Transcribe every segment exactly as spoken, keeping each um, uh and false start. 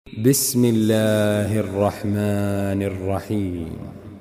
بسم الله الرحمن الرحيم.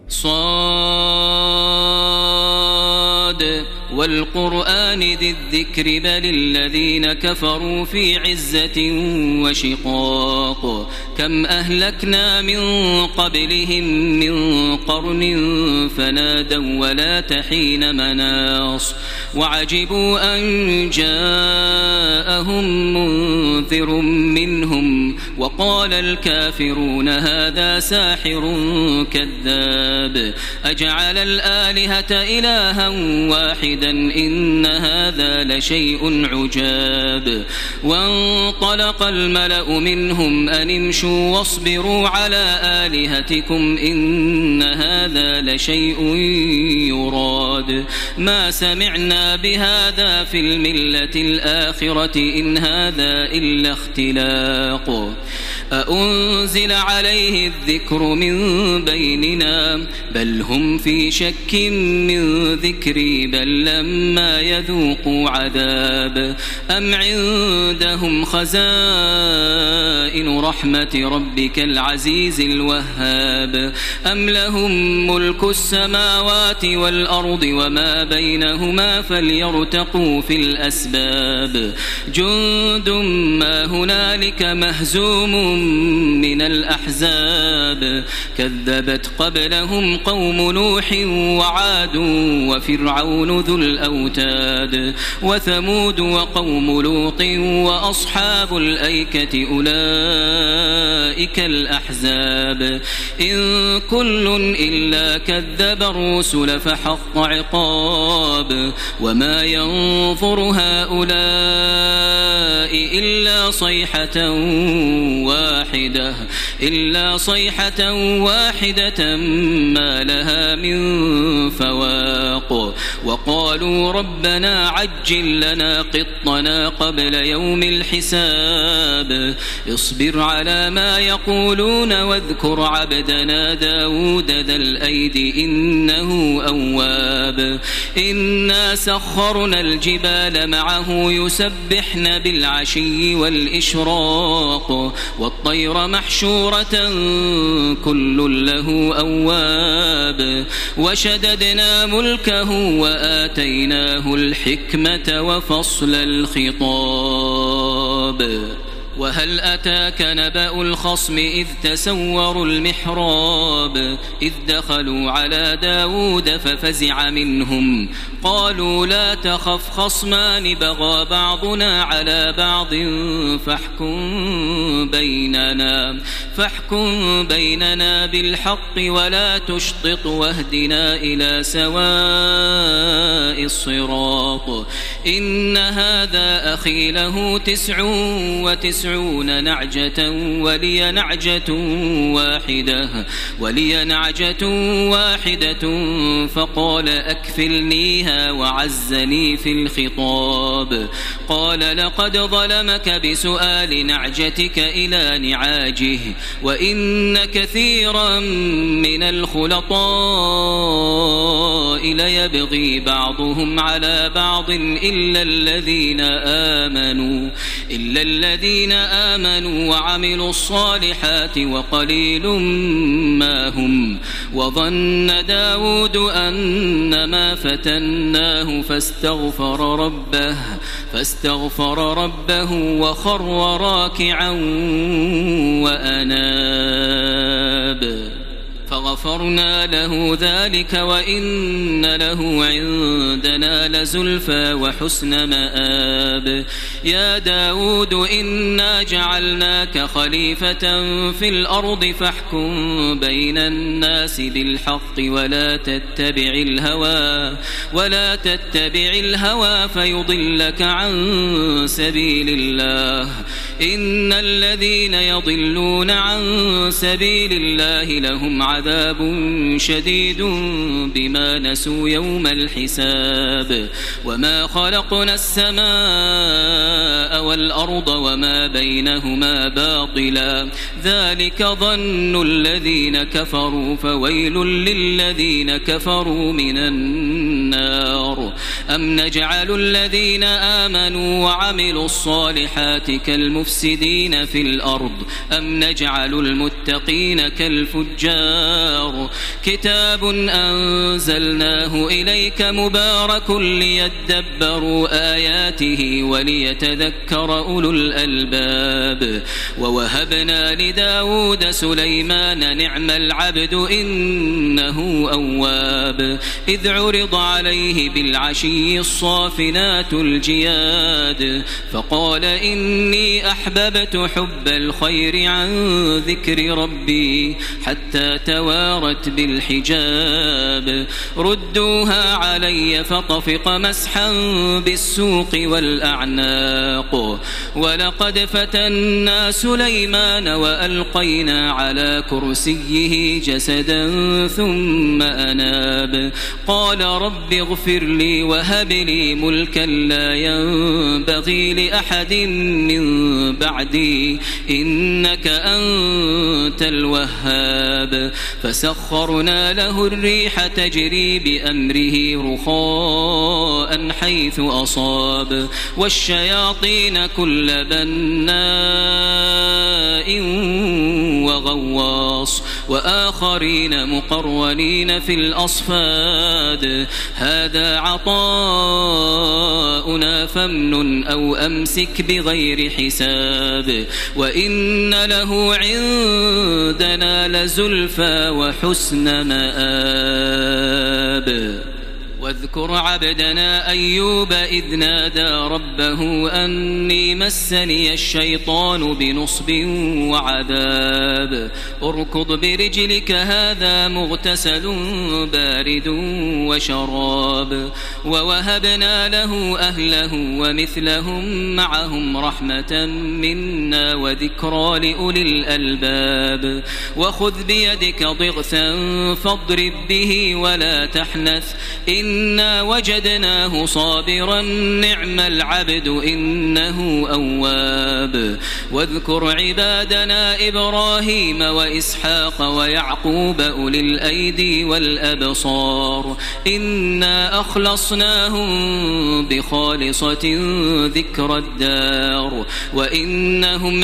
صاد والقرآن ذي الذكر بل الذين كفروا في عزة وشقاق كم أهلكنا من قبلهم من قرن فنادوا ولا تحين مناص وعجبوا أن جاءهم منذر منهم وقال الكافرون هذا ساحر كذاب أجعل الآلهة إلها واحدا إن هذا لشيء عجاب وانطلق الملأ منهم أن امشوا واصبروا على آلهتكم إن هذا لشيء يراد ما سمعنا بهذا في الملة الآخرة إن هذا إلا اختلاق أأنزل عليه الذكر من بيننا بل هم في شك من ذكري بل لما يذوقوا عذاب أم عندهم خزائن رحمة ربك العزيز الوهاب أم لهم ملك السماوات والأرض وما بينهما فليرتقوا في الأسباب جند ما هنالك مهزوم من الأحزاب كذبت قبلهم قوم نوح وعاد وفرعون ذو الأوتاد وثمود وقوم لوط وأصحاب الأيكة أولئك الأحزاب إن كل إلا كذب الرسل فحق عقاب وما ينظر هؤلاء إلا صيحة واحدة إلا صيحة واحدة ما لها من فواق وقالوا ربنا عجل لنا قطنا قبل يوم الحساب اصبر على ما يقولون واذكر عبدنا داود ذا الأيد إنه أواب إنا سخرنا الجبال معه يسبحن بالعشي والإشراق والطير محشورة كل له أواب وشددنا ملكه وآتيناه الحكمة وفصل الخطاب وهل أتاك نبأ الخصم إذ تسوروا المحراب إذ دخلوا على داود ففزع منهم قالوا لا تخف خصمان بغى بعضنا على بعض فاحكم بيننا فاحكم بيننا بالحق ولا تشطط واهدنا إلى سواء الصراط إن هذا أخي له تسع وتسعون نعجة ولي نعجة واحدة ولي نعجة واحدة فقال أكفلنيها وعزني في الخطاب قال لقد ظلمك بسؤال نعجتك إلى نعاجه وإن كثيرا من الخلطاء ليبغي بعضهم على بعض إلا الذين آمنوا إلا الذين آمنوا وعملوا الصالحات وقليل ما هم وظن داود أنما فتناه فاستغفر ربه فاستغفر ربه وخر راكعا وأناب فغفرنا له ذلك وإن له عندنا لزلفى وحسن مآب يا داود إنا جعلناك خليفة في الأرض فاحكم بين الناس بالحق ولا تتبع الهوى ولا تتبع الهوى فيضلك عن سبيل الله إن الذين يضلون عن سبيل الله لهم عذاب عذاب شديد بما نسوا يوم الحساب وما خلقنا السماء والأرض وما بينهما باطلا ذلك ظن الذين كفروا فويل للذين كفروا من النار أم نجعل الذين آمنوا وعملوا الصالحات كالمفسدين في الأرض أم نجعل المتقين كالفجار كتاب أنزلناه إليك مبارك ليدبروا آياته وليتذكر أولو الألباب ووهبنا لداود سليمان نعم العبد إنه أواب إذ عرض عليه بالعشي الصافنات الجياد فقال إني أحببت حب الخير عن ذكر ربي حتى توارت بالحجاب ردوها علي فطفق مسحا بالسوق والأعناق ولقد فتنا سليمان وألقينا على كرسيه جسدا ثم أناب قال رب اغفر لي وهب لي ملكا لا ينبغي لأحد من بعدي إنك أنت الوهاب فسخرنا له الريح تجري بأمره رخاء حيث أصاب والشياطين كل بناء وغواص وآخرين مقرنين في الأصفاد هذا عطاؤنا فامنن أو أمسك بغير حساب وإن له عندنا لزلفى وحسن مآب واذكر عبدنا أيوب إذ نادى ربه أني مسني الشيطان بنصب وعذاب اركض برجلك هذا مغتسل بارد وشراب ووهبنا له أهله ومثلهم معهم رحمة منا وذكرى لأولي الألباب وخذ بيدك ضغثا فاضرب به ولا تحنث إنا وجدناه صابرا نعم العبد إنه أواب واذكر عبادنا إبراهيم وإسحاق ويعقوب أولي الأيدي والأبصار إنا أخلصناهم بخالصة ذكر الدار وإنهم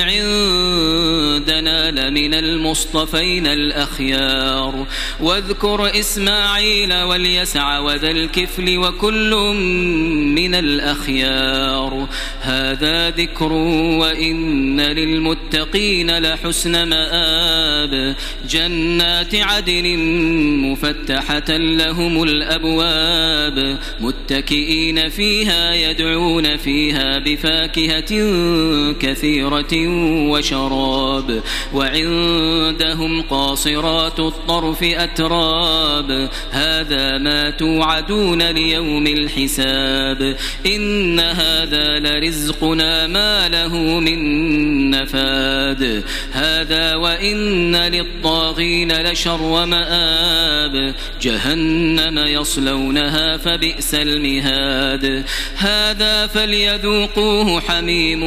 عندنا لمن المصطفين الأخيار واذكر إسماعيل واليسع وذا الكفل وكل من الأخيار هذا ذكر وإن للمتقين لحسن مآب جنات عدن مفتحة لهم الأبواب متكئين فيها يدعون فيها بفاكهة كثيرة وشراب وعندهم قاصرات الطرف أتراب هذا ما توعدون ليوم الحساب إن هذا لرزقنا ما له من نفاد هذا وإن للطاغين لشر مآب جهنم يصلونها فبئس المهاد هذا فليذوقوه حميم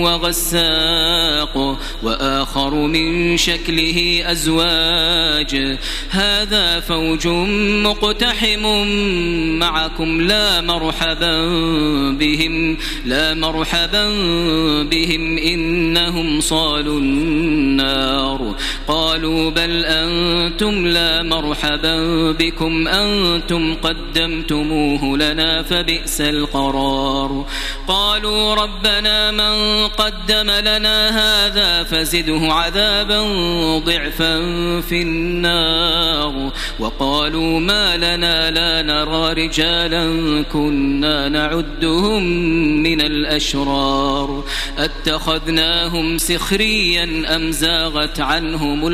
وغساق وآخر من شكله أزواج هذا فوج مقتحم معكم لا مرحبا بهم لا مرحبا بهم إنهم صالوا النار قالوا بل أنتم لا مرحبا بكم أنتم قدمتموه لنا فبئس القرار قالوا ربنا من قدم لنا هذا فزده عذابا ضعفا في النار وقالوا ما لنا لا نرى رجالا كنا نعدهم من الأشرار اتخذناهم سخريا أم زاغت عنهم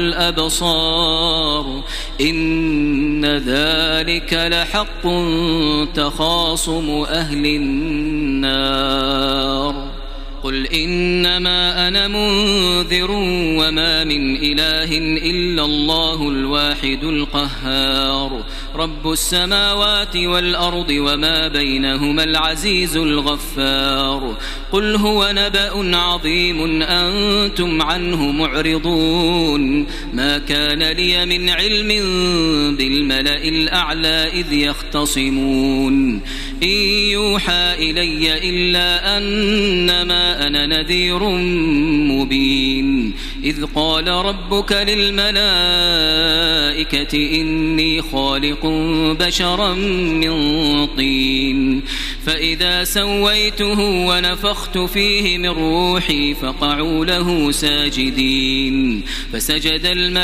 الأبصار إن ذلك لحق تخاصم أهل النار قل إنما أنا منذر وما من إله إلا الله الواحد القهار رب السماوات والأرض وما بينهما العزيز الغفار قل هو نبأ عظيم أنتم عنه معرضون ما كان لي من علم بالملأ الأعلى إذ يختصمون إن يوحى إلي إلا أنما أنا نذير مبين إذ قال ربك للملائكة إني خالق بشرا من طين فإذا سويته ونفخت فيه من روحي فقعوا له ساجدين فسجد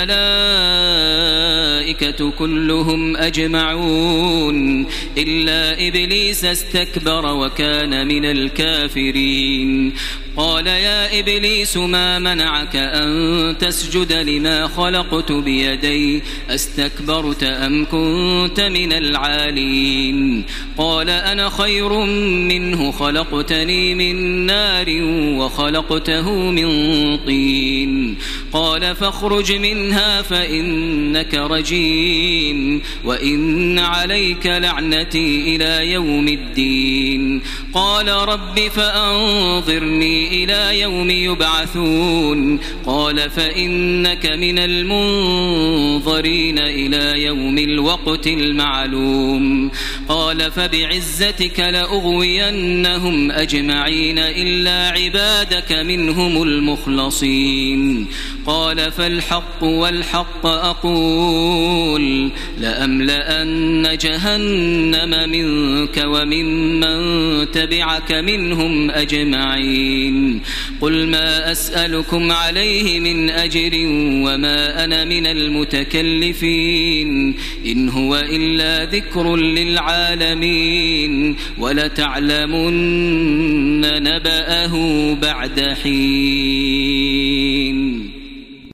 الملائكة كلهم أجمعون إلا إبليس استكبر وكان من الكافرين قال يا إبليس ما منعك أن تسجد لما خلقت بيدي أستكبرت أم كنت من العالين قال أنا خير منه خلقتني من نار وخلقته من طين قال فاخرج منها فإنك رجيم وإن عليك لعنتي إلى يوم الدين قال رب فأنظرني إلى يوم يبعثون قال فإنك من المنظرين إلى يوم الوقت المعلوم قال فبعزتك لأغوينهم أجمعين إلا عبادك منهم المخلصين قال فالحق والحق أقول لأملأن جهنم منك وممن تبعك منهم أجمعين قل ما أسألكم عليه من أجر وما أنا من المتكلفين إن هو إلا ذكر للعالمين ولتعلمن نبأه بعد حين.